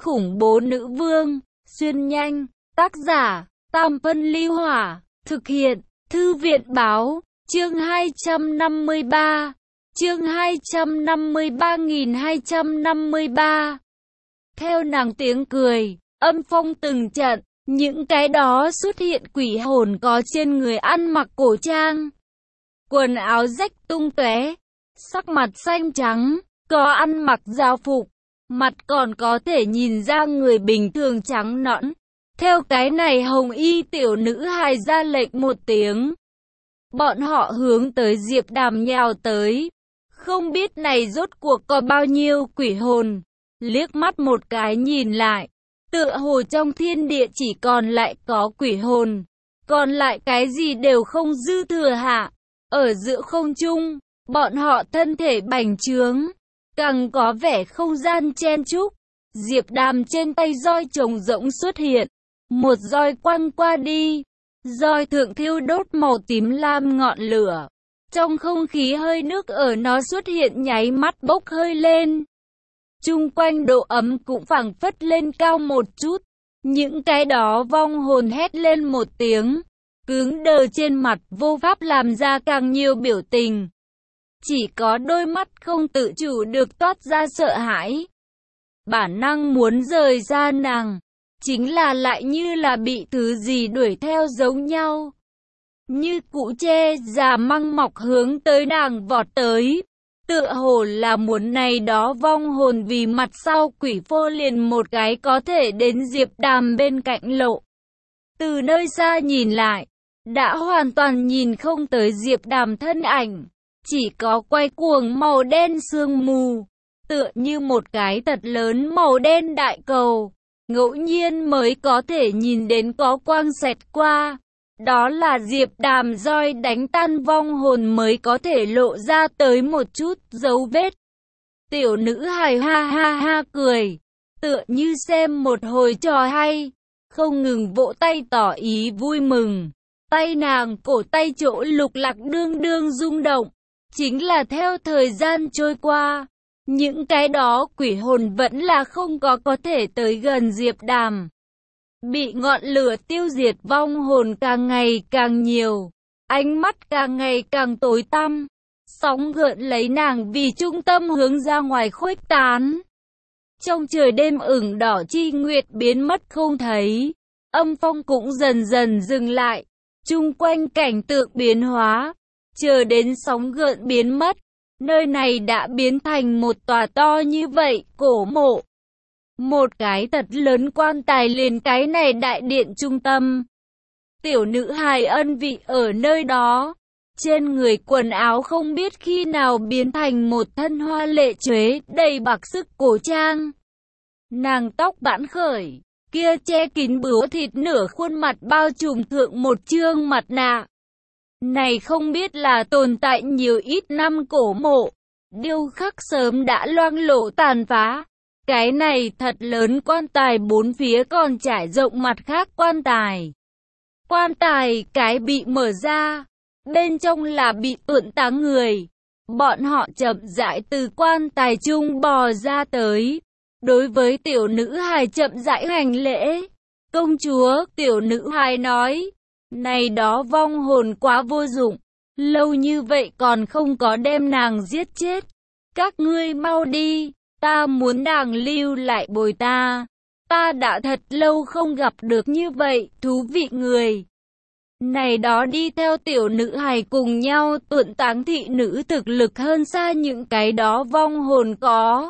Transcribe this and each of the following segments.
khủng bố nữ vương, xuyên nhanh, tác giả, Tam Phân Ly Hỏa, thực hiện, Thư viện Báo, chương 253, chương 253.253. Theo nàng tiếng cười, âm phong từng trận, những cái đó xuất hiện quỷ hồn có trên người ăn mặc cổ trang. Quần áo rách tung tóe, sắc mặt xanh trắng, có ăn mặc giao phục, mặt còn có thể nhìn ra người bình thường trắng nõn. Theo cái này hồng y tiểu nữ hài ra lệnh một tiếng. Bọn họ hướng tới Diệp Đàm nhào tới. Không biết này rốt cuộc có bao nhiêu quỷ hồn. Liếc mắt một cái nhìn lại. Tựa hồ trong thiên địa chỉ còn lại có quỷ hồn. Còn lại cái gì đều không dư thừa hạ. Ở giữa không trung, bọn họ thân thể bành trướng. Càng có vẻ không gian chen chúc. Diệp Đàm trên tay roi trống rỗng xuất hiện. Một roi quăng qua đi. Roi thượng thiêu đốt màu tím lam ngọn lửa. Trong không khí hơi nước ở nó xuất hiện nháy mắt bốc hơi lên. Chung quanh độ ấm cũng phảng phất lên cao một chút. Những cái đó vong hồn hét lên một tiếng. Cứng đờ trên mặt vô pháp làm ra càng nhiều biểu tình. Chỉ có đôi mắt không tự chủ được toát ra sợ hãi. Bản năng muốn rời ra nàng. Chính là lại như là bị thứ gì đuổi theo giống nhau. Như củ tre già măng mọc hướng tới nàng vọt tới. Tựa hồ là muốn này đó vong hồn vì mặt sau quỷ phô liền một cái có thể đến Diệp Đàm bên cạnh lộ. Từ nơi xa nhìn lại, đã hoàn toàn nhìn không tới Diệp Đàm thân ảnh. Chỉ có quay cuồng màu đen sương mù. Tựa như một cái thật lớn màu đen đại cầu. Ngẫu nhiên mới có thể nhìn đến có quang xẹt qua. Đó là Diệp Đàm roi đánh tan vong hồn mới có thể lộ ra tới một chút dấu vết. Tiểu nữ hài ha ha ha cười. Tựa như xem một hồi trò hay. Không ngừng vỗ tay tỏ ý vui mừng. Tay nàng cổ tay chỗ lục lạc đương đương rung động. Chính là theo thời gian trôi qua. Những cái đó quỷ hồn vẫn là không có thể tới gần Diệp Đàm. Bị ngọn lửa tiêu diệt vong hồn càng ngày càng nhiều. Ánh mắt càng ngày càng tối tăm. Sóng gợn lấy nàng vì trung tâm hướng ra ngoài khuếch tán. Trong trời đêm ửng đỏ chi nguyệt biến mất không thấy. Âm phong cũng dần dần dừng lại. Chung quanh cảnh tượng biến hóa. Chờ đến sóng gợn biến mất. Nơi này đã biến thành một tòa to như vậy, cổ mộ. Một cái thật lớn quan tài liền cái này đại điện trung tâm. Tiểu nữ hài ân vị ở nơi đó. Trên người quần áo không biết khi nào biến thành một thân hoa lệ chuế đầy bạc sức cổ trang. Nàng tóc vãn khởi, kia che kín bướu thịt nửa khuôn mặt bao trùm thượng một trương mặt nạ. Này không biết là tồn tại nhiều ít năm cổ mộ, điêu khắc sớm đã loang lổ tàn phá. Cái này thật lớn quan tài bốn phía còn trải rộng mặt khác quan tài. Quan tài cái bị mở ra, bên trong là bị tuộn táng người. Bọn họ chậm rãi từ quan tài chung bò ra tới. Đối với tiểu nữ hài chậm rãi hành lễ. Công chúa, tiểu nữ hài nói. Này đó vong hồn quá vô dụng, lâu như vậy còn không có đem nàng giết chết. Các ngươi mau đi, ta muốn nàng lưu lại bồi ta. Ta đã thật lâu không gặp được như vậy, thú vị người. Này đó đi theo tiểu nữ hài cùng nhau tuộn táng thị nữ thực lực hơn xa những cái đó vong hồn có.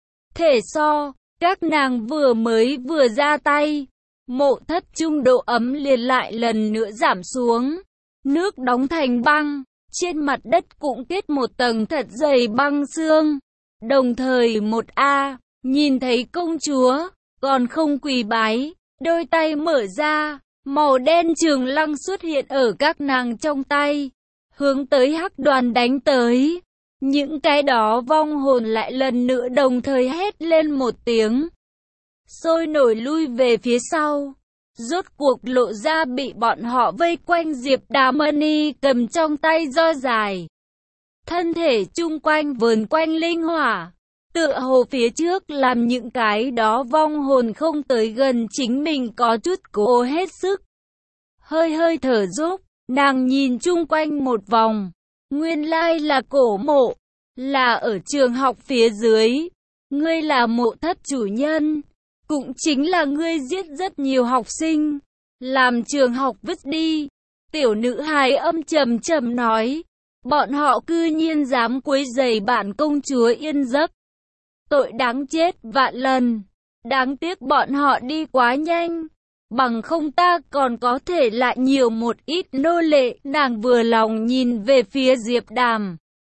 Thể so, các nàng vừa ra tay. Mộ thất trung độ ấm liền lại lần nữa giảm xuống. Nước đóng thành băng. Trên mặt đất cũng kết một tầng thật dày băng xương. Đồng thời nhìn thấy công chúa, còn không quỳ bái. Đôi tay mở ra, màu đen trường lăng xuất hiện ở các nàng trong tay. Hướng tới hắc đoàn đánh tới. Những cái đó vong hồn lại lần nữa đồng thời hét lên một tiếng. Sôi nổi lui về phía sau. Rốt cuộc lộ ra bị bọn họ vây quanh Diệp Đàm cầm trong tay roi dài. Thân thể chung quanh vờn quanh linh hỏa. Tựa hồ phía trước làm những cái đó vong hồn không tới gần chính mình có chút cố hết sức. Hơi hơi thở dốc, nàng nhìn chung quanh một vòng. Nguyên lai là cổ mộ, là ở trường học phía dưới. Ngươi là mộ thất chủ nhân, cũng chính là ngươi giết rất nhiều học sinh, làm trường học vứt đi. Tiểu nữ hài âm trầm trầm nói, bọn họ cư nhiên dám quấy rầy bản công chúa yên giấc. Tội đáng chết vạn lần, đáng tiếc bọn họ đi quá nhanh, bằng không ta còn có thể lại nhiều một ít nô lệ. Nàng vừa lòng nhìn về phía Diệp Đàm.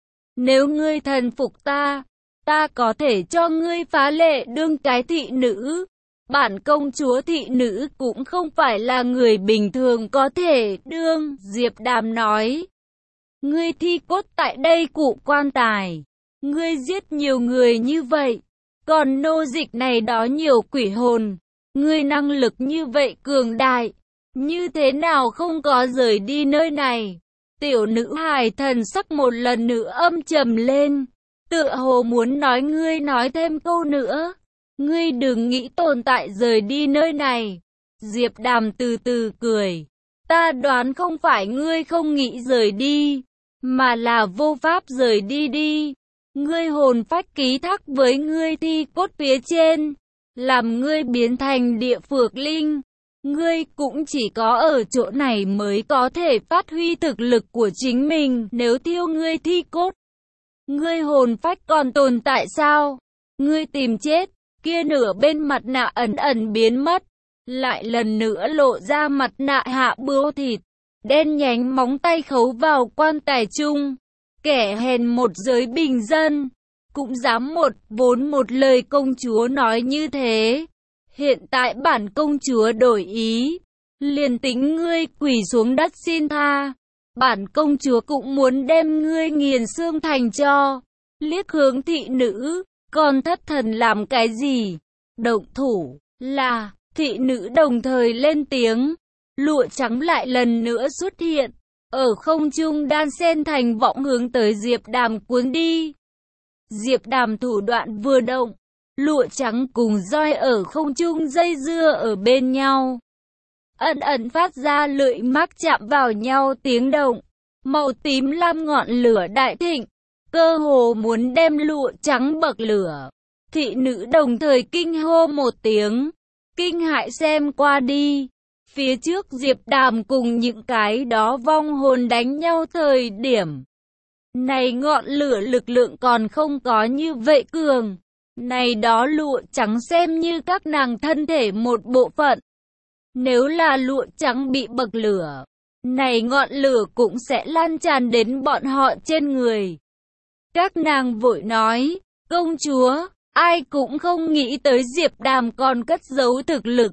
Nếu ngươi thần phục ta có thể cho ngươi phá lệ đương cái thị nữ. Bản công chúa thị nữ cũng không phải là người bình thường có thể đương. Diệp Đàm nói, ngươi thi cốt tại đây cụ quan tài, ngươi giết nhiều người như vậy, còn nô dịch này đó nhiều quỷ hồn, ngươi năng lực như vậy cường đại, như thế nào không có rời đi nơi này. Tiểu nữ hài thần sắc một lần nữa âm trầm lên, tựa hồ muốn nói ngươi nói thêm câu nữa. Ngươi đừng nghĩ tồn tại rời đi nơi này. Diệp Đàm từ từ cười. Ta đoán không phải ngươi không nghĩ rời đi, mà là vô pháp rời đi đi. Ngươi hồn phách ký thác với ngươi thi cốt phía trên, làm ngươi biến thành địa phược linh. Ngươi cũng chỉ có ở chỗ này mới có thể phát huy thực lực của chính mình. Nếu thiêu ngươi thi cốt, ngươi hồn phách còn tồn tại sao? Ngươi tìm chết. Kia nửa bên mặt nạ ẩn ẩn biến mất, lại lần nữa lộ ra mặt nạ hạ bướu thịt, đen nhánh móng tay khấu vào quan tài chung. Kẻ hèn một giới bình dân, cũng dám vốn một lời công chúa nói như thế. Hiện tại bản công chúa đổi ý, liền tính ngươi quỳ xuống đất xin tha, bản công chúa cũng muốn đem ngươi nghiền xương thành tro. Liếc hướng thị nữ, còn thất thần làm cái gì? Động thủ, là, thị nữ đồng thời lên tiếng. Lụa trắng lại lần nữa xuất hiện, ở không trung đan xen thành võng hướng tới Diệp Đàm cuốn đi. Diệp Đàm thủ đoạn vừa động, lụa trắng cùng roi ở không trung dây dưa ở bên nhau. Ẩn ẩn phát ra lưỡi mắc chạm vào nhau tiếng động, màu tím lam ngọn lửa đại thịnh, cơ hồ muốn đem lụa trắng bậc lửa. Thị nữ đồng thời kinh hô một tiếng, kinh hãi xem qua đi. Phía trước Diệp Đàm cùng những cái đó vong hồn đánh nhau thời điểm này, ngọn lửa lực lượng còn không có như vậy cường. Này đó lụa trắng xem như các nàng thân thể một bộ phận. Nếu là lụa trắng bị bậc lửa, này ngọn lửa cũng sẽ lan tràn đến bọn họ trên người. Các nàng vội nói, công chúa, ai cũng không nghĩ tới Diệp Đàm còn cất giấu thực lực.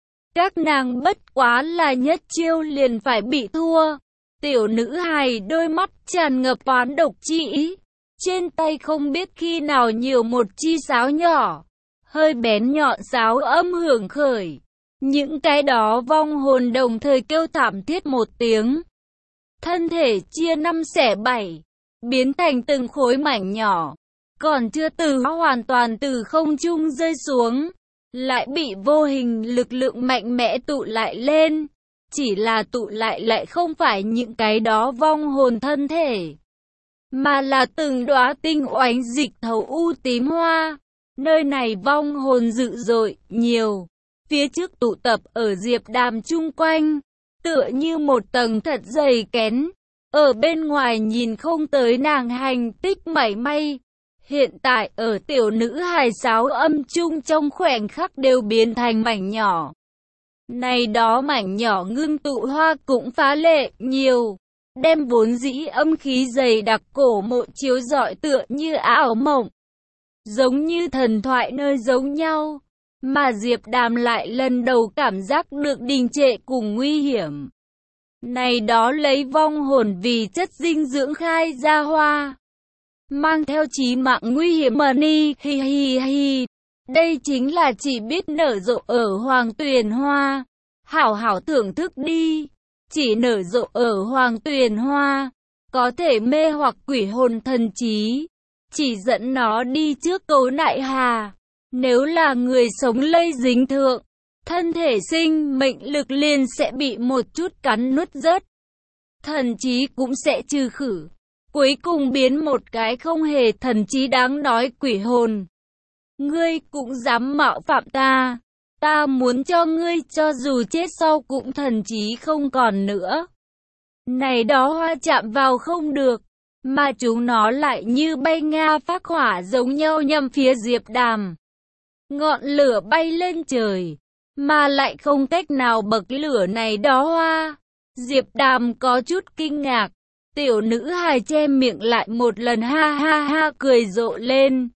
Các nàng bất quá là nhất chiêu liền phải bị thua. Tiểu nữ hài đôi mắt tràn ngập oán độc chi ý. Trên tay không biết khi nào nhiều một chi sáo nhỏ, hơi bén nhọn sáo âm hưởng khởi. Những cái đó vong hồn đồng thời kêu thảm thiết một tiếng. Thân thể chia 5 xẻ 7, biến thành từng khối mảnh nhỏ. Còn chưa hoàn toàn từ không trung rơi xuống, lại bị vô hình lực lượng mạnh mẽ tụ lại lên. Chỉ là tụ lại không phải những cái đó vong hồn thân thể, mà là từng đóa tinh oánh dịch thấu u tím hoa. Nơi này vong hồn dữ dội, nhiều. Phía trước tụ tập ở Diệp Đàm chung quanh, tựa như một tầng thật dày kén. Ở bên ngoài nhìn không tới nàng hành tích mảy may. Hiện tại ở tiểu nữ hài sáo âm chung trong khoảnh khắc đều biến thành mảnh nhỏ. Này đó mảnh nhỏ ngưng tụ hoa cũng phá lệ nhiều, đem vốn dĩ âm khí dày đặc cổ mộ chiếu rọi tựa như ảo mộng, giống như thần thoại nơi giống nhau. Mà Diệp Đàm lại lần đầu cảm giác được đình trệ cùng nguy hiểm. Này đó lấy vong hồn vì chất dinh dưỡng khai ra hoa, mang theo chí mạng nguy hiểm mà ni hi hi hi. Đây chính là chỉ biết nở rộ ở Hoàng Tuyền Hoa. Hảo hảo thưởng thức đi. Chỉ nở rộ ở Hoàng Tuyền Hoa, có thể mê hoặc quỷ hồn thần trí. chỉ dẫn nó đi trước Cấu Nại Hà. Nếu là người sống lây dính thượng, thân thể sinh mệnh lực liền sẽ bị một chút cắn nuốt rớt. Thần trí cũng sẽ trừ khử. Cuối cùng biến một cái không hề thần trí đáng nói quỷ hồn. Ngươi cũng dám mạo phạm ta. Ta muốn cho ngươi cho dù chết sau cũng thần trí không còn nữa. Này đó hoa chạm vào không được, mà chúng nó lại như bay nga phác hỏa giống nhau nhằm phía Diệp Đàm. Ngọn lửa bay lên trời, mà lại không cách nào bậc lửa này đó hoa. Diệp Đàm có chút kinh ngạc, tiểu nữ hài che miệng lại một lần ha ha ha cười rộ lên.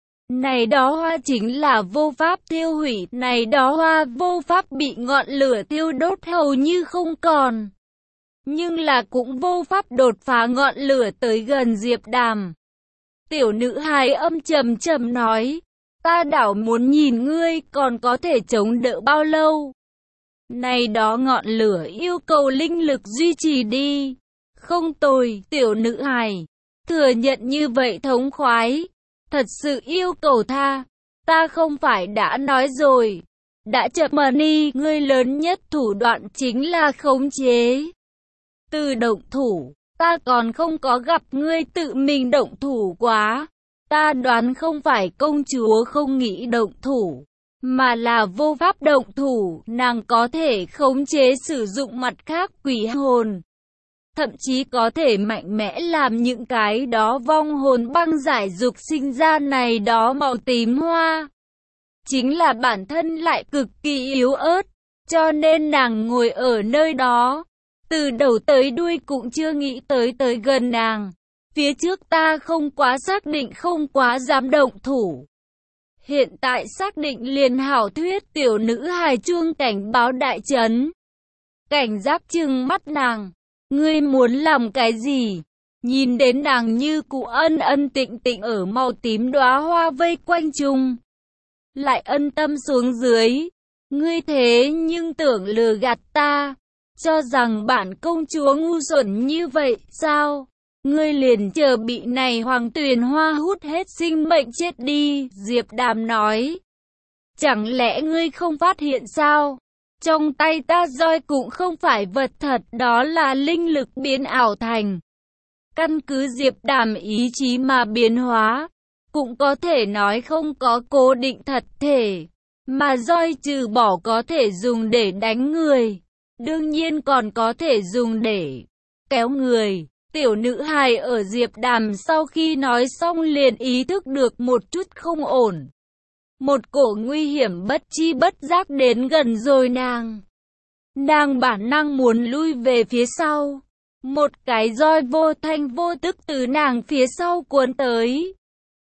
Này đó hoa chính là vô pháp tiêu hủy, này đó hoa vô pháp bị ngọn lửa tiêu đốt hầu như không còn. Nhưng là cũng vô pháp đột phá ngọn lửa tới gần Diệp Đàm. Tiểu nữ hài âm trầm trầm nói, ta đảo muốn nhìn ngươi còn có thể chống đỡ bao lâu. Này đó ngọn lửa yêu cầu linh lực duy trì đi. Không tồi, tiểu nữ hài, thừa nhận như vậy thống khoái. Thật sự yêu cầu tha, ta không phải đã nói rồi. Đã chậm mà đi, ngươi lớn nhất thủ đoạn chính là khống chế. Từ động thủ, ta còn không có gặp ngươi tự mình động thủ quá. Ta đoán không phải công chúa không nghĩ động thủ, mà là vô pháp động thủ, nàng có thể khống chế sử dụng mặt khác quỷ hồn. Thậm chí có thể mạnh mẽ làm những cái đó vong hồn băng giải dục sinh ra này đó màu tím hoa. Chính là bản thân lại cực kỳ yếu ớt, cho nên nàng ngồi ở nơi đó. Từ đầu tới đuôi cũng chưa nghĩ tới gần nàng. Phía trước ta không quá xác định, không quá dám động thủ. Hiện tại xác định liền hảo thuyết, tiểu nữ hài chuông cảnh báo đại trấn. Cảnh giác trừng mắt nàng. Ngươi muốn làm cái gì? Nhìn đến nàng như cụ ân ân tịnh tịnh ở màu tím đóa hoa vây quanh chung. Lại ân tâm xuống dưới. Ngươi thế nhưng tưởng lừa gạt ta. Cho rằng bản công chúa ngu xuẩn như vậy sao? Ngươi liền chờ bị này hoàng tuyền hoa hút hết sinh mệnh chết đi, Diệp Đàm nói. Chẳng lẽ ngươi không phát hiện sao? Trong tay ta roi cũng không phải vật thật, đó là linh lực biến ảo thành. Căn cứ Diệp Đàm ý chí mà biến hóa, cũng có thể nói không có cố định thật thể, mà roi trừ bỏ có thể dùng để đánh người, đương nhiên còn có thể dùng để kéo người. Tiểu nữ hài ở Diệp Đàm sau khi nói xong liền ý thức được một chút không ổn. Một cổ nguy hiểm bất chi bất giác đến gần rồi nàng. Nàng bản năng muốn lui về phía sau. Một cái roi vô thanh vô tức từ nàng phía sau cuốn tới.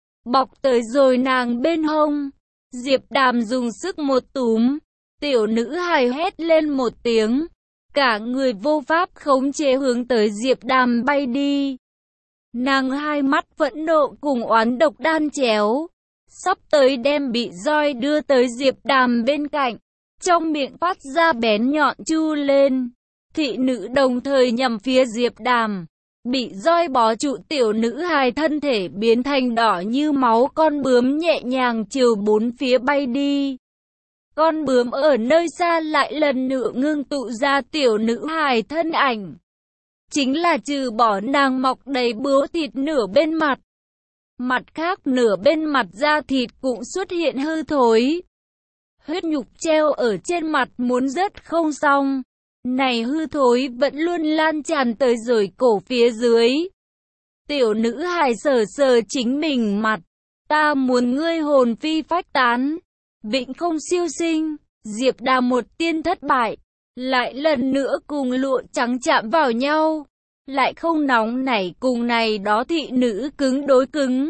Bọc tới rồi nàng bên hông. Diệp Đàm dùng sức một túm. Tiểu nữ hài hét lên một tiếng. Cả người vô pháp khống chế hướng tới Diệp Đàm bay đi. Nàng hai mắt phẫn nộ cùng oán độc đan chéo. Sắp tới đem bị roi đưa tới Diệp Đàm bên cạnh. Trong miệng phát ra bén nhọn chu lên. Thị nữ đồng thời nhằm phía Diệp Đàm. Bị roi bó trụ tiểu nữ hài thân thể biến thành đỏ như máu, con bướm nhẹ nhàng chiều bốn phía bay đi. Con bướm ở nơi xa lại lần nữa ngưng tụ ra tiểu nữ hài thân ảnh. Chính là trừ bỏ nàng mọc đầy bướu thịt nửa bên mặt. Mặt khác nửa bên mặt da thịt cũng xuất hiện hư thối. Huyết nhục treo ở trên mặt muốn rớt không xong. Này hư thối vẫn luôn lan tràn tới rồi cổ phía dưới. Tiểu nữ hài sờ sờ chính mình mặt. Ta muốn ngươi hồn phi phách tán. Vĩnh không siêu sinh. Diệp Đàm một tiên thất bại. Lại lần nữa cùng lụa trắng chạm vào nhau. Lại không nóng nảy cùng này đó thị nữ cứng đối cứng.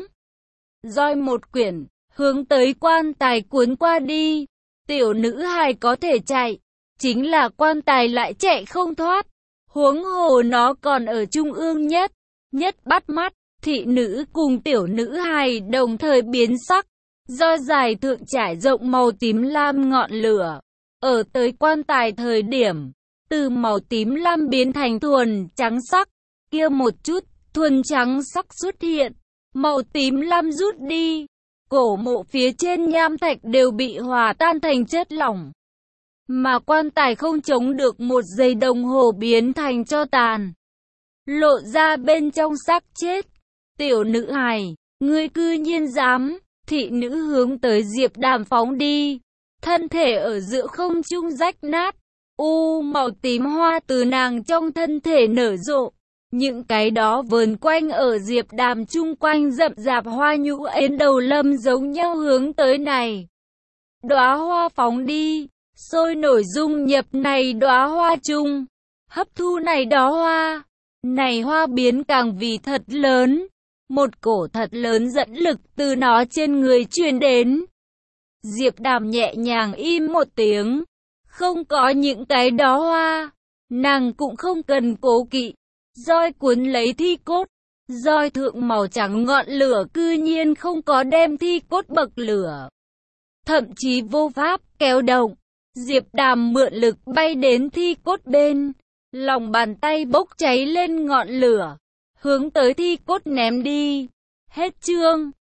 Roi một quyển, hướng tới quan tài cuốn qua đi. Tiểu nữ hài có thể chạy, chính là quan tài lại chạy không thoát. Huống hồ nó còn ở trung ương nhất bắt mắt. Thị nữ cùng tiểu nữ hài đồng thời biến sắc. Do dài thượng trải rộng màu tím lam ngọn lửa. Ở tới quan tài thời điểm, từ màu tím lam biến thành thuần trắng sắc. Kia một chút thuần trắng sắc xuất hiện. màu tím lam rút đi. Cổ mộ phía trên nham thạch đều bị hòa tan thành chất lỏng. Mà quan tài không chống được 1 giây đồng hồ biến thành tro tàn. Lộ ra bên trong xác chết. Tiểu nữ hài, ngươi cư nhiên dám. Thị nữ hướng tới Diệp Đàm phóng đi. Thân thể ở giữa không trung rách nát. Màu tím hoa từ nàng trong thân thể nở rộ. Những cái đó vờn quanh ở Diệp Đàm chung quanh rậm rạp hoa nhũ ến đầu lâm giống nhau hướng tới này. Đóa hoa phóng đi, sôi nổi dung nhập này đóa hoa chung, hấp thu này đó hoa. Này hoa biến càng vì thật lớn, một cổ thật lớn dẫn lực từ nó trên người truyền đến. Diệp Đàm nhẹ nhàng im một tiếng, không có những cái đó hoa, nàng cũng không cần cố kỵ. Roi cuốn lấy thi cốt, roi thượng màu trắng ngọn lửa cư nhiên không có đem thi cốt bậc lửa. Thậm chí vô pháp kéo động, Diệp Đàm mượn lực bay đến thi cốt bên, lòng bàn tay bốc cháy lên ngọn lửa, hướng tới thi cốt ném đi. Hết chương.